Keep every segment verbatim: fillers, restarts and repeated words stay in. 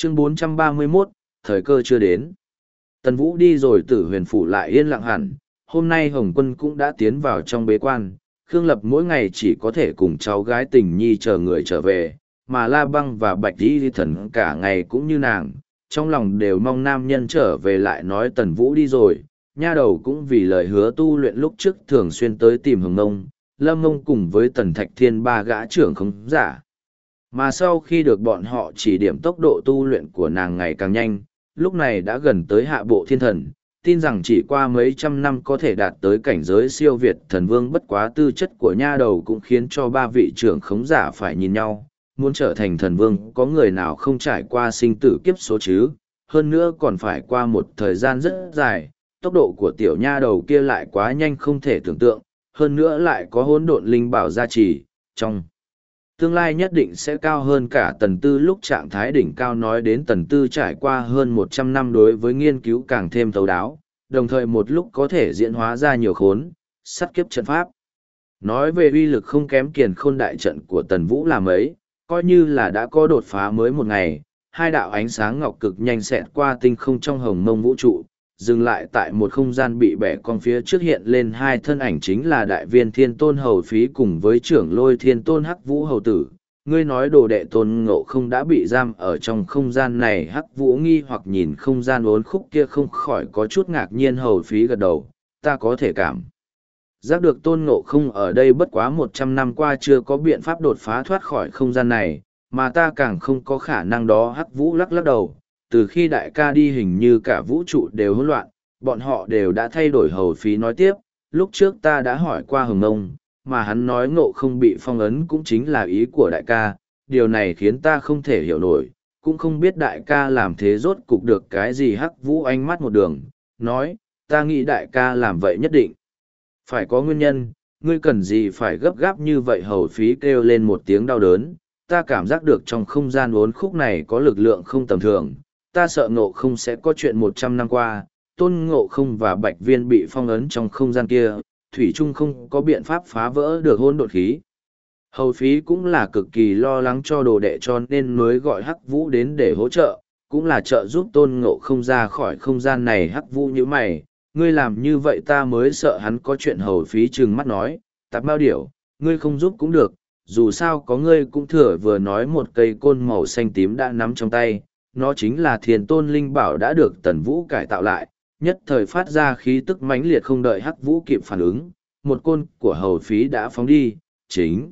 Chương bốn trăm ba mươi mốt, thời cơ chưa đến. Tần Vũ đi rồi Tử Huyền Phủ lại yên lặng hẳn, hôm nay Hồng Quân cũng đã tiến vào trong bế quan, Khương Lập mỗi ngày chỉ có thể cùng cháu gái Tình Nhi chờ người trở về, mà La Băng và Bạch Di Thần cả ngày cũng như nàng, trong lòng đều mong nam nhân trở về lại nói Tần Vũ đi rồi, nha đầu cũng vì lời hứa tu luyện lúc trước thường xuyên tới tìm Hồng Nông, Lâm Nông cùng với Tần Thạch Thiên ba gã trưởng không giả. Mà sau khi được bọn họ chỉ điểm tốc độ tu luyện của nàng ngày càng nhanh, lúc này đã gần tới hạ bộ thiên thần, tin rằng chỉ qua mấy trăm năm có thể đạt tới cảnh giới siêu việt thần vương, bất quá tư chất của nha đầu cũng khiến cho ba vị trưởng khống giả phải nhìn nhau, muốn trở thành thần vương có người nào không trải qua sinh tử kiếp số chứ, hơn nữa còn phải qua một thời gian rất dài, tốc độ của tiểu nha đầu kia lại quá nhanh không thể tưởng tượng, hơn nữa lại có hỗn độn linh bảo gia trì, trong tương lai nhất định sẽ cao hơn cả tần tư lúc trạng thái đỉnh cao. Nói đến tần tư trải qua hơn một trăm năm đối với nghiên cứu càng thêm thấu đáo, đồng thời một lúc có thể diễn hóa ra nhiều khốn, sắt kiếp trận pháp. Nói về uy lực không kém kiền khôn đại trận của tần vũ là mấy, coi như là đã có đột phá mới một ngày, hai đạo ánh sáng ngọc cực nhanh xẹt qua tinh không trong hồng mông vũ trụ, dừng lại tại một không gian bị bẻ cong, phía trước hiện lên hai thân ảnh chính là đại viên thiên tôn hầu phí cùng với trưởng lôi thiên tôn hắc vũ hầu tử. Ngươi nói đồ đệ tôn ngộ không đã bị giam ở trong không gian này, hắc vũ nghi hoặc nhìn không gian uốn khúc kia không khỏi có chút ngạc nhiên. Hầu phí gật đầu, ta có thể cảm giác được tôn ngộ không ở đây, bất quá một trăm năm qua chưa có biện pháp đột phá thoát khỏi không gian này, mà ta càng không có khả năng đó. Hắc vũ lắc lắc đầu, từ khi đại ca đi hình như cả vũ trụ đều hỗn loạn, bọn họ đều đã thay đổi. Hầu phí nói tiếp, lúc trước ta đã hỏi qua Hồng Nông, mà hắn nói ngộ không bị phong ấn cũng chính là ý của đại ca, điều này khiến ta không thể hiểu nổi, cũng không biết đại ca làm thế rốt cục được cái gì. Hắc vũ ánh mắt một đường, nói, ta nghĩ đại ca làm vậy nhất định phải có nguyên nhân, ngươi cần gì phải gấp gáp như vậy. Hầu phí kêu lên một tiếng đau đớn, ta cảm giác được trong không gian uốn khúc này có lực lượng không tầm thường, ta sợ ngộ không sẽ có chuyện một trăm năm qua, tôn ngộ không và bạch viên bị phong ấn trong không gian kia, thủy trung không có biện pháp phá vỡ được hôn đột khí. Hầu phí cũng là cực kỳ lo lắng cho đồ đệ, cho nên mới gọi hắc vũ đến để hỗ trợ, cũng là trợ giúp tôn ngộ không ra khỏi không gian này. Hắc vũ như mày, ngươi làm như vậy ta mới sợ hắn có chuyện. Hầu phí trừng mắt nói, tạp bao điểu, ngươi không giúp cũng được, dù sao có ngươi cũng thừa. Vừa nói một cây côn màu xanh tím đã nắm trong tay, nó chính là thiền tôn linh bảo đã được tần vũ cải tạo lại, nhất thời phát ra khí tức mãnh liệt. Không đợi hắc vũ kịp phản ứng, một côn của hầu phí đã phóng đi, chính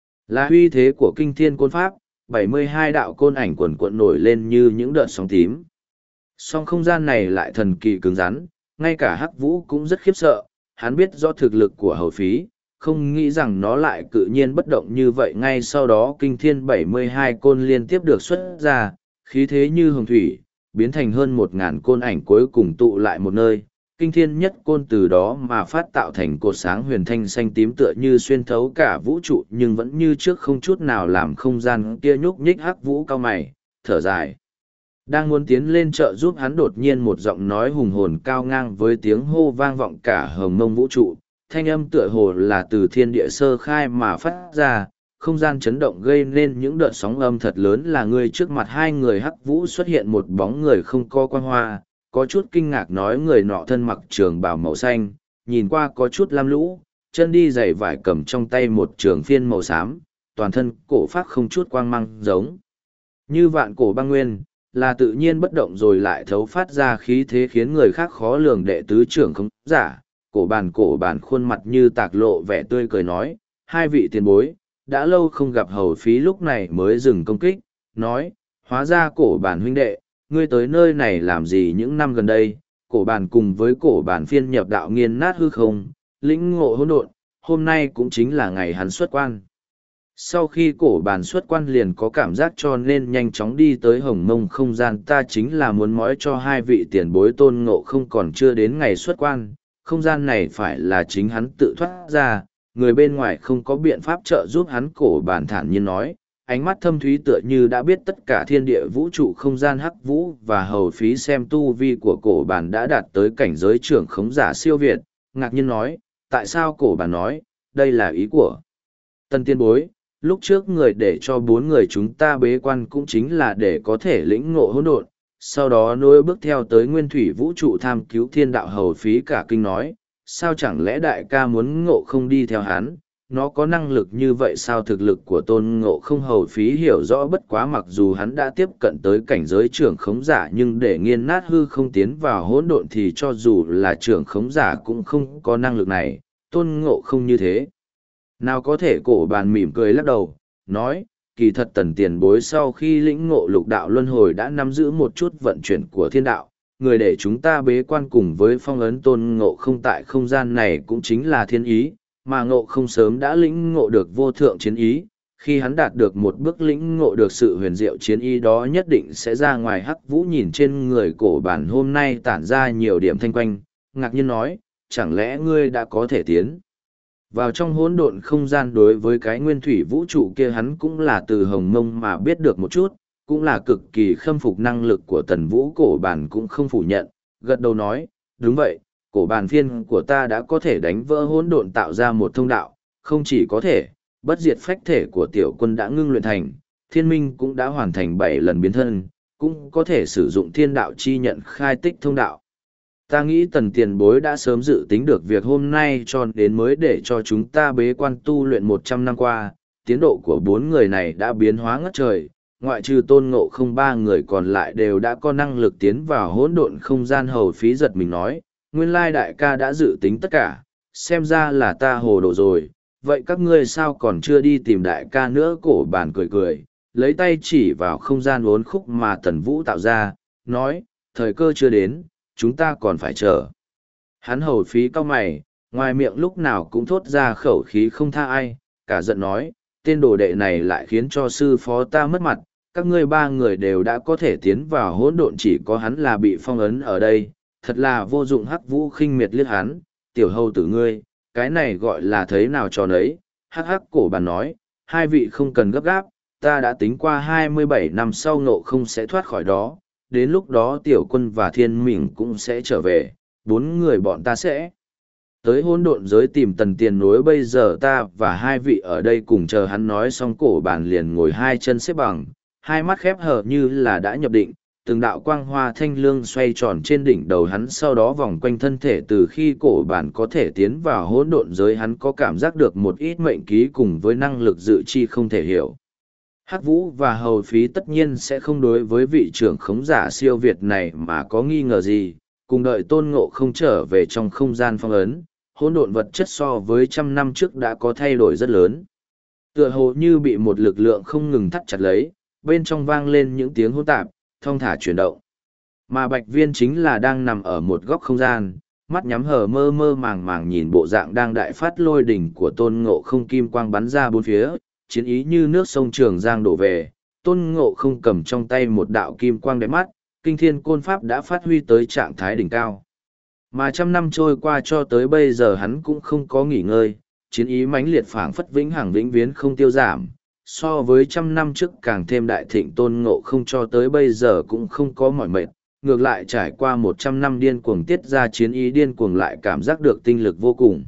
là uy thế của kinh thiên côn pháp. bảy mươi hai đạo côn ảnh quần cuộn nổi lên như những đợt sóng tím, song không gian này lại thần kỳ cứng rắn, ngay cả hắc vũ cũng rất khiếp sợ. Hắn biết do thực lực của hầu phí, không nghĩ rằng nó lại tự nhiên bất động như vậy. Ngay sau đó kinh thiên bảy mươi hai côn liên tiếp được xuất ra, khí thế như hồng thủy, biến thành hơn một ngàn côn ảnh cuối cùng tụ lại một nơi. Kinh thiên nhất côn từ đó mà phát tạo thành cột sáng huyền thanh xanh tím tựa như xuyên thấu cả vũ trụ, nhưng vẫn như trước không chút nào làm không gian kia nhúc nhích. Hắc vũ cao mày, thở dài, đang muốn tiến lên trợ giúp hắn, đột nhiên một giọng nói hùng hồn cao ngang với tiếng hô vang vọng cả hồng mông vũ trụ. Thanh âm tựa hồ là từ thiên địa sơ khai mà phát ra, không gian chấn động gây nên những đợt sóng âm thật lớn. Là người trước mặt hai người. Hắc vũ xuất hiện một bóng người không có quang hoa, có chút kinh ngạc nói, người nọ thân mặc trường bào màu xanh, nhìn qua có chút lam lũ, chân đi giày vải, cầm trong tay một trường phiên màu xám, toàn thân cổ phác không chút quang mang, giống như vạn cổ băng nguyên, là tự nhiên bất động rồi lại thấu phát ra khí thế khiến người khác khó lường. Đệ tứ trưởng không giả, cổ bàn cổ bàn khuôn mặt như tạc lộ vẻ tươi cười nói, hai vị tiền bối, đã lâu không gặp. Hầu phí lúc này mới dừng công kích, nói, hóa ra cổ bàn huynh đệ, ngươi tới nơi này làm gì những năm gần đây? Cổ bàn cùng với cổ bàn phiên nhập đạo nghiên nát hư không, lĩnh ngộ hỗn độn, hôm nay cũng chính là ngày hắn xuất quan. Sau khi cổ bàn xuất quan liền có cảm giác, cho nên nhanh chóng đi tới hồng mông không gian. Ta chính là muốn mói cho hai vị tiền bối tôn ngộ không còn chưa đến ngày xuất quan, không gian này phải là chính hắn tự thoát ra, người bên ngoài không có biện pháp trợ giúp hắn. Cổ bàn thản nhiên nói, ánh mắt thâm thúy tựa như đã biết tất cả thiên địa vũ trụ không gian. Hắc vũ và hầu phí xem tu vi của cổ bàn đã đạt tới cảnh giới trưởng khống giả siêu việt, ngạc nhiên nói, tại sao? Cổ bàn nói, đây là ý của tần tiên bối, lúc trước người để cho bốn người chúng ta bế quan cũng chính là để có thể lĩnh ngộ hỗn độn, sau đó nối bước theo tới nguyên thủy vũ trụ tham cứu thiên đạo hầu phí cả kinh nói, sao chẳng lẽ đại ca muốn ngộ không đi theo hắn, nó có năng lực như vậy sao? Thực lực của tôn ngộ không hầu phí hiểu rõ bất quá, mặc dù hắn đã tiếp cận tới cảnh giới trưởng khống giả nhưng để nghiền nát hư không tiến vào hỗn độn thì cho dù là trưởng khống giả cũng không có năng lực này, tôn ngộ không như thế nào có thể? Cổ bàn mỉm cười lắc đầu, nói, kỳ thật tần tiền bối sau khi lĩnh ngộ lục đạo luân hồi đã nắm giữ một chút vận chuyển của thiên đạo, người để chúng ta bế quan cùng với phong ấn tôn ngộ không tại không gian này cũng chính là thiên ý, mà ngộ không sớm đã lĩnh ngộ được vô thượng chiến ý, khi hắn đạt được một bước lĩnh ngộ được sự huyền diệu chiến ý đó nhất định sẽ ra ngoài. Hắc Vũ nhìn trên người cổ bản hôm nay tản ra nhiều điểm thanh quanh, ngạc nhiên nói, chẳng lẽ ngươi đã có thể tiến vào trong hỗn độn không gian? Đối với cái nguyên thủy vũ trụ kia hắn cũng là từ hồng mông mà biết được một chút, cũng là cực kỳ khâm phục năng lực của tần vũ. Cổ bản cũng không phủ nhận, gật đầu nói, đúng vậy, cổ bản phiên của ta đã có thể đánh vỡ hỗn độn tạo ra một thông đạo, không chỉ có thể, bất diệt phách thể của tiểu quân đã ngưng luyện thành, thiên minh cũng đã hoàn thành bảy lần biến thân, cũng có thể sử dụng thiên đạo chi nhận khai tích thông đạo. Ta nghĩ tần tiền bối đã sớm dự tính được việc hôm nay cho đến mới để cho chúng ta bế quan tu luyện một trăm năm qua, tiến độ của bốn người này đã biến hóa ngất trời, ngoại trừ tôn ngộ không ba người còn lại đều đã có năng lực tiến vào hỗn độn không gian. Hầu phí giật mình nói, nguyên lai đại ca đã dự tính tất cả, xem ra là ta hồ đồ rồi, vậy các ngươi sao còn chưa đi tìm đại ca nữa? Cổ bản cười cười, lấy tay chỉ vào không gian uốn khúc mà tần vũ tạo ra, nói, thời cơ chưa đến, chúng ta còn phải chờ. Hắn hầu phí cau mày, ngoài miệng lúc nào cũng thốt ra khẩu khí không tha ai, cả giận nói, tên đồ đệ này lại khiến cho sư phó ta mất mặt, các ngươi ba người đều đã có thể tiến vào hỗn độn, chỉ có hắn là bị phong ấn ở đây, thật là vô dụng. Hắc Vũ khinh miệt liếc hắn, tiểu hầu tử ngươi, cái này gọi là thấy nào cho nấy. Hắc hắc. Cổ bàn nói, hai vị không cần gấp gáp, ta đã tính qua hai mươi bảy năm sau Ngộ không sẽ thoát khỏi đó, đến lúc đó tiểu quân và thiên mình cũng sẽ trở về, bốn người bọn ta sẽ tới hỗn độn giới tìm tần tiền nối. Bây giờ ta và hai vị ở đây cùng chờ. Hắn nói xong cổ bàn liền ngồi hai chân xếp bằng, hai mắt khép hờ như là đã nhập định, từng đạo quang hoa thanh lương xoay tròn trên đỉnh đầu hắn, sau đó vòng quanh thân thể. Từ khi cổ bản có thể tiến vào hỗn độn giới, hắn có cảm giác được một ít mệnh ký cùng với năng lực dự chi không thể hiểu. Hắc Vũ và hầu phí tất nhiên sẽ không đối với vị trưởng khống giả siêu việt này mà có nghi ngờ gì, cùng đợi tôn ngộ không trở về trong không gian phong ấn. Hỗn độn vật chất so với trăm năm trước đã có thay đổi rất lớn, tựa hồ như bị một lực lượng không ngừng thắt chặt lấy, bên trong vang lên những tiếng hỗn tạp thong thả chuyển động. Mà Bạch Viên chính là đang nằm ở một góc không gian, mắt nhắm hờ mơ mơ màng màng nhìn bộ dạng đang đại phát lôi đỉnh của tôn ngộ không. Kim quang bắn ra bốn phía, chiến ý như nước sông Trường Giang đổ về. Tôn ngộ không cầm trong tay một đạo kim quang đẹp mắt, kinh thiên côn pháp đã phát huy tới trạng thái đỉnh cao. Mà trăm năm trôi qua cho tới bây giờ hắn cũng không có nghỉ ngơi, chiến ý mãnh liệt phảng phất vĩnh hằng vĩnh viễn không tiêu giảm. So với trăm năm trước càng thêm đại thịnh, tôn ngộ không cho tới bây giờ cũng không có mỏi mệt, ngược lại trải qua một trăm năm điên cuồng tiết ra chiến ý điên cuồng lại cảm giác được tinh lực vô cùng.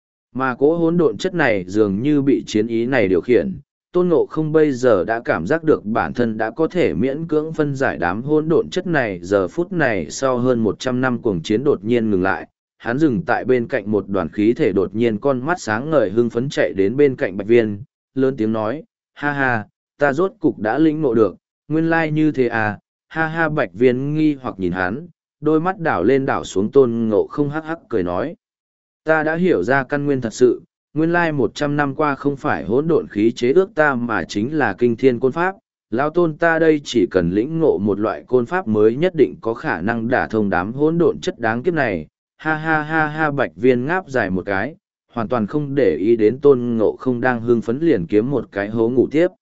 Mà cỗ hỗn độn chất này dường như bị chiến ý này điều khiển, tôn ngộ không bây giờ đã cảm giác được bản thân đã có thể miễn cưỡng phân giải đám hỗn độn chất này. Giờ phút này sau hơn một trăm năm cuồng chiến đột nhiên ngừng lại, hắn dừng tại bên cạnh một đoàn khí thể, đột nhiên con mắt sáng ngời hưng phấn chạy đến bên cạnh Bạch Viên, lớn tiếng nói, ha ha, ta rốt cục đã lĩnh ngộ được, nguyên lai như thế à, ha ha. Bạch Viên nghi hoặc nhìn hắn, đôi mắt đảo lên đảo xuống. Tôn ngộ không hắc hắc cười nói, ta đã hiểu ra căn nguyên thật sự, nguyên lai một trăm năm qua không phải hỗn độn khí chế ước ta mà chính là kinh thiên côn pháp. Lão tôn ta đây chỉ cần lĩnh ngộ một loại côn pháp mới nhất định có khả năng đả thông đám hỗn độn chất đáng kiếp này, ha ha ha ha. Bạch Viên ngáp dài một cái, hoàn toàn không để ý đến tôn ngộ không đang hưng phấn, liền kiếm một cái hố ngủ tiếp.